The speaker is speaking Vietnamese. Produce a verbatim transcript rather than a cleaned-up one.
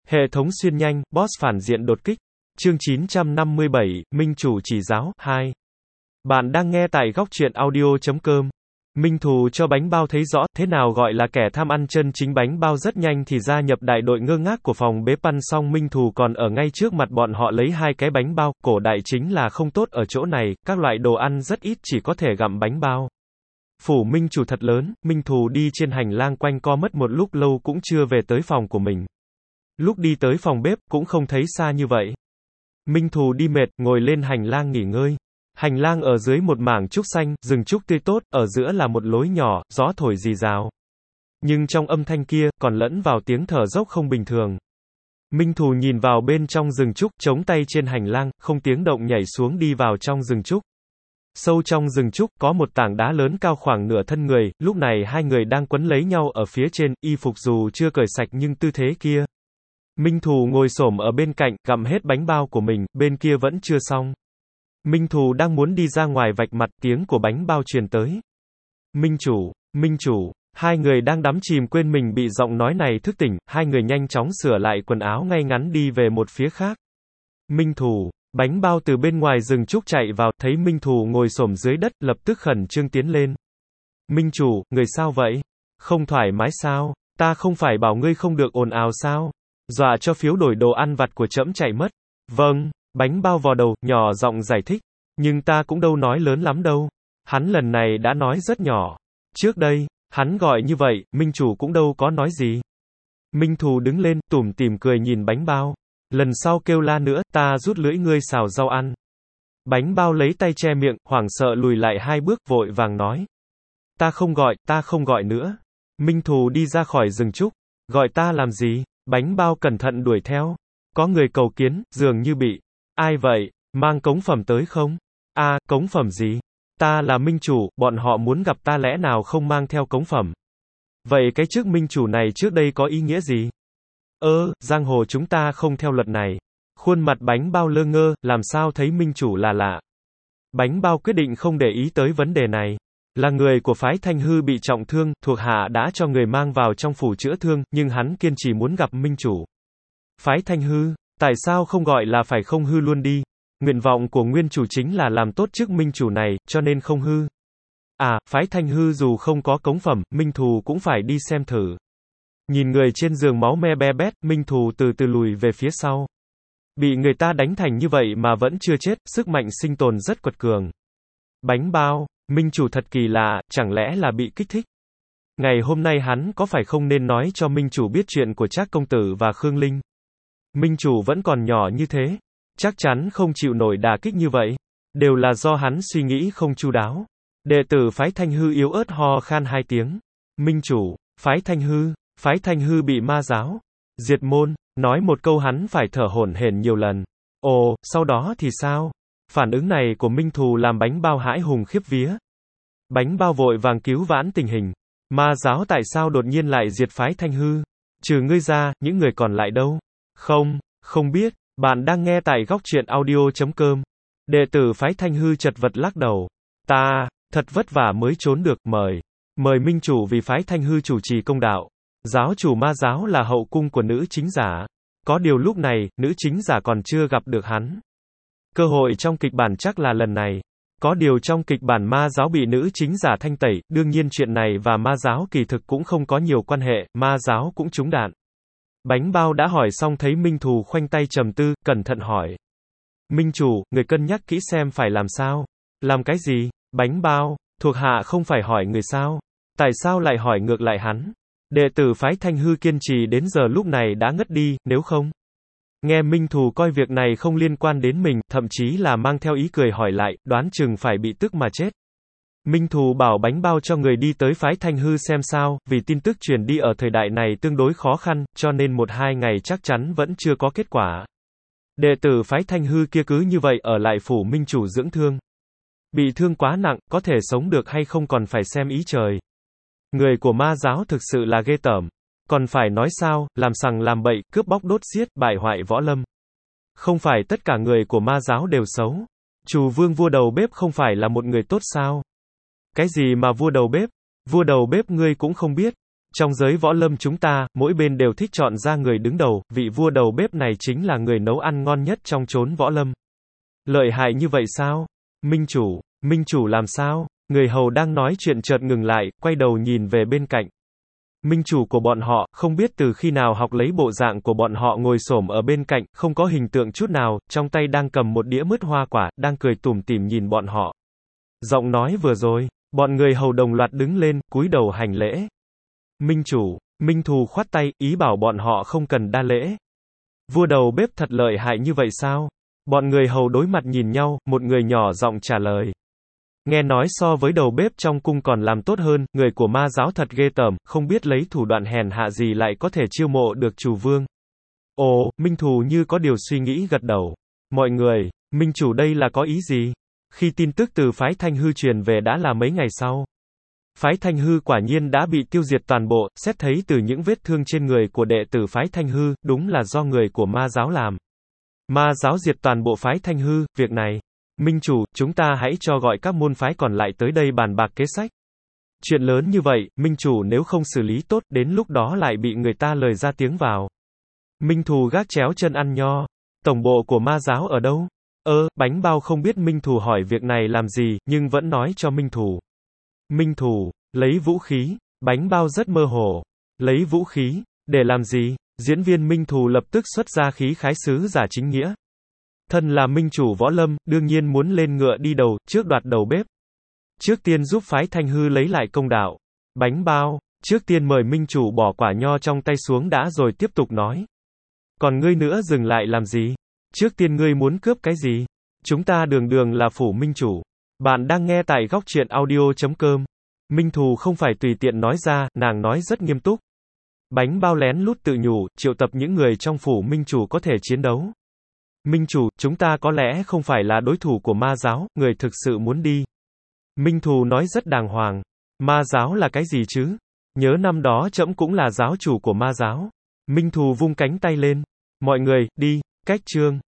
Hệ thống xuyên nhanh, boss phản diện đột kích. Chương chín trăm năm mươi bảy, Minh chủ chỉ giáo, hai. Bạn đang nghe tại góc truyện audio chấm com. Minh Thù cho bánh bao thấy rõ, thế nào gọi là kẻ tham ăn chân chính. Bánh bao rất nhanh thì gia nhập đại đội ngơ ngác của phòng bếp ăn xong Minh Thù còn ở ngay trước mặt bọn họ lấy hai cái bánh bao. Cổ đại chính là không tốt ở chỗ này, các loại đồ ăn rất ít chỉ có thể gặm bánh bao. Phủ Minh chủ thật lớn, Minh Thù đi trên hành lang quanh co mất một lúc lâu cũng chưa về tới phòng của mình. Lúc đi tới phòng bếp, cũng không thấy xa như vậy. Minh Thù đi mệt, ngồi lên hành lang nghỉ ngơi. Hành lang ở dưới một mảng trúc xanh, rừng trúc tươi tốt, ở giữa là một lối nhỏ, gió thổi rì rào. Nhưng trong âm thanh kia, còn lẫn vào tiếng thở dốc không bình thường. Minh Thù nhìn vào bên trong rừng trúc, chống tay trên hành lang, không tiếng động nhảy xuống đi vào trong rừng trúc. Sâu trong rừng trúc, có một tảng đá lớn cao khoảng nửa thân người, lúc này hai người đang quấn lấy nhau ở phía trên, y phục dù chưa cởi sạch nhưng tư thế kia. Minh Thù ngồi xổm ở bên cạnh, gặm hết bánh bao của mình, bên kia vẫn chưa xong. Minh Thù đang muốn đi ra ngoài vạch mặt, tiếng của bánh bao truyền tới. Minh chủ, Minh chủ, hai người đang đắm chìm quên mình bị giọng nói này thức tỉnh, hai người nhanh chóng sửa lại quần áo ngay ngắn đi về một phía khác. Minh Thù, bánh bao từ bên ngoài rừng trúc chạy vào, thấy Minh Thù ngồi xổm dưới đất, lập tức khẩn trương tiến lên. Minh chủ, người sao vậy? Không thoải mái sao? Ta không phải bảo ngươi không được ồn ào sao? Dọa cho phiếu đổi đồ ăn vặt của trẫm chạy mất. Vâng, bánh bao vò đầu, nhỏ giọng giải thích. Nhưng ta cũng đâu nói lớn lắm đâu. Hắn lần này đã nói rất nhỏ. Trước đây, hắn gọi như vậy, Minh chủ cũng đâu có nói gì. Minh Thù đứng lên, tủm tỉm cười nhìn bánh bao. Lần sau kêu la nữa, ta rút lưỡi ngươi xào rau ăn. Bánh bao lấy tay che miệng, hoảng sợ lùi lại hai bước, vội vàng nói. Ta không gọi, ta không gọi nữa. Minh Thù đi ra khỏi rừng trúc. Gọi ta làm gì? Bánh bao cẩn thận đuổi theo. Có người cầu kiến, dường như bị. Ai vậy? Mang cống phẩm tới không? A, à, cống phẩm gì? Ta là Minh chủ, bọn họ muốn gặp ta lẽ nào không mang theo cống phẩm? Vậy cái chức Minh chủ này trước đây có ý nghĩa gì? Ơ, giang hồ chúng ta không theo luật này. Khuôn mặt bánh bao lơ ngơ, làm sao thấy Minh chủ là lạ. Bánh bao quyết định không để ý tới vấn đề này. Là người của phái Thanh Hư bị trọng thương, thuộc hạ đã cho người mang vào trong phủ chữa thương, nhưng hắn kiên trì muốn gặp Minh chủ. Phái Thanh Hư, tại sao không gọi là phải không hư luôn đi? Nguyện vọng của nguyên chủ chính là làm tốt chức Minh chủ này, cho nên không hư. À, phái Thanh Hư dù không có cống phẩm, Minh Thù cũng phải đi xem thử. Nhìn người trên giường máu me be bét, Minh Thù từ từ lùi về phía sau. Bị người ta đánh thành như vậy mà vẫn chưa chết, sức mạnh sinh tồn rất quật cường. Bánh bao, Minh chủ thật kỳ lạ, chẳng lẽ là bị kích thích? Ngày hôm nay hắn có phải không nên nói cho Minh chủ biết chuyện của Trác công tử và Khương Linh? Minh chủ vẫn còn nhỏ như thế, chắc chắn không chịu nổi đả kích như vậy. Đều là do hắn suy nghĩ không chu đáo. Đệ tử phái Thanh Hư yếu ớt ho khan hai tiếng. Minh chủ, phái Thanh Hư, phái Thanh Hư bị ma giáo diệt môn, nói một câu hắn phải thở hổn hển nhiều lần. Ồ, sau đó thì sao? Phản ứng này của Minh Thù làm bánh bao hãi hùng khiếp vía. Bánh bao vội vàng cứu vãn tình hình. Ma giáo tại sao đột nhiên lại diệt phái Thanh Hư? Trừ ngươi ra, những người còn lại đâu? Không, không biết. Bạn đang nghe tại góc truyện audio chấm com. Đệ tử phái Thanh Hư chật vật lắc đầu. Ta, thật vất vả mới trốn được, mời. Mời Minh chủ vì phái Thanh Hư chủ trì công đạo. Giáo chủ ma giáo là hậu cung của nữ chính giả. Có điều lúc này, nữ chính giả còn chưa gặp được hắn. Cơ hội trong kịch bản chắc là lần này. Có điều trong kịch bản ma giáo bị nữ chính giả thanh tẩy, đương nhiên chuyện này và ma giáo kỳ thực cũng không có nhiều quan hệ, ma giáo cũng trúng đạn. Bánh bao đã hỏi xong thấy Minh Thù khoanh tay trầm tư, cẩn thận hỏi. Minh chủ, người cân nhắc kỹ xem phải làm sao? Làm cái gì? Bánh bao, thuộc hạ không phải hỏi người sao? Tại sao lại hỏi ngược lại hắn? Đệ tử phái Thanh Hư kiên trì đến giờ lúc này đã ngất đi, nếu không. Nghe Minh Thù coi việc này không liên quan đến mình, thậm chí là mang theo ý cười hỏi lại, đoán chừng phải bị tức mà chết. Minh Thù bảo bánh bao cho người đi tới phái Thanh Hư xem sao, vì tin tức truyền đi ở thời đại này tương đối khó khăn, cho nên một hai ngày chắc chắn vẫn chưa có kết quả. Đệ tử phái Thanh Hư kia cứ như vậy ở lại phủ Minh chủ dưỡng thương. Bị thương quá nặng, có thể sống được hay không còn phải xem ý trời. Người của ma giáo thực sự là ghê tởm. Còn phải nói sao, làm sằng làm bậy, cướp bóc đốt giết, bại hoại võ lâm. Không phải tất cả người của ma giáo đều xấu. Trù vương vua đầu bếp không phải là một người tốt sao? Cái gì mà vua đầu bếp? Vua đầu bếp ngươi cũng không biết. Trong giới võ lâm chúng ta, mỗi bên đều thích chọn ra người đứng đầu, vị vua đầu bếp này chính là người nấu ăn ngon nhất trong chốn võ lâm. Lợi hại như vậy sao? Minh chủ, minh chủ làm sao? Người hầu đang nói chuyện chợt ngừng lại, quay đầu nhìn về bên cạnh. Minh chủ của bọn họ, không biết từ khi nào học lấy bộ dạng của bọn họ ngồi xổm ở bên cạnh, không có hình tượng chút nào, trong tay đang cầm một đĩa mứt hoa quả, đang cười tủm tỉm nhìn bọn họ. Giọng nói vừa rồi, bọn người hầu đồng loạt đứng lên, cúi đầu hành lễ. Minh chủ, Minh Thù khoát tay, ý bảo bọn họ không cần đa lễ. Vua đầu bếp thật lợi hại như vậy sao? Bọn người hầu đối mặt nhìn nhau, một người nhỏ giọng trả lời. Nghe nói so với đầu bếp trong cung còn làm tốt hơn, người của ma giáo thật ghê tởm, không biết lấy thủ đoạn hèn hạ gì lại có thể chiêu mộ được chủ vương. Ồ, Minh Thù như có điều suy nghĩ gật đầu. Mọi người, Minh chủ đây là có ý gì? Khi tin tức từ phái Thanh Hư truyền về đã là mấy ngày sau. Phái Thanh Hư quả nhiên đã bị tiêu diệt toàn bộ, xét thấy từ những vết thương trên người của đệ tử phái Thanh Hư, đúng là do người của ma giáo làm. Ma giáo diệt toàn bộ phái Thanh Hư, việc này. Minh chủ, chúng ta hãy cho gọi các môn phái còn lại tới đây bàn bạc kế sách. Chuyện lớn như vậy, Minh chủ nếu không xử lý tốt, đến lúc đó lại bị người ta lời ra tiếng vào. Minh Thù gác chéo chân ăn nho. Tổng bộ của ma giáo ở đâu? Ơ, Bánh Bao không biết Minh Thù hỏi việc này làm gì, nhưng vẫn nói cho Minh Thù. Minh Thù, lấy vũ khí. Bánh Bao rất mơ hồ. Lấy vũ khí, để làm gì? Diễn viên Minh Thù lập tức xuất ra khí khái sứ giả chính nghĩa. Thân là minh chủ võ lâm, đương nhiên muốn lên ngựa đi đầu, trước đoạt đầu bếp. Trước tiên giúp phái Thanh Hư lấy lại công đạo. Bánh Bao, trước tiên mời minh chủ bỏ quả nho trong tay xuống đã rồi tiếp tục nói. Còn ngươi nữa dừng lại làm gì? Trước tiên ngươi muốn cướp cái gì? Chúng ta đường đường là phủ minh chủ. Bạn đang nghe tại góc truyện audio chấm com. Minh Thù không phải tùy tiện nói ra, nàng nói rất nghiêm túc. Bánh Bao lén lút tự nhủ, triệu tập những người trong phủ minh chủ có thể chiến đấu. Minh chủ, chúng ta có lẽ không phải là đối thủ của ma giáo, người thực sự muốn đi. Minh Thù nói rất đàng hoàng. Ma giáo là cái gì chứ? Nhớ năm đó trẫm cũng là giáo chủ của ma giáo. Minh Thù vung cánh tay lên. Mọi người, đi, cách chương.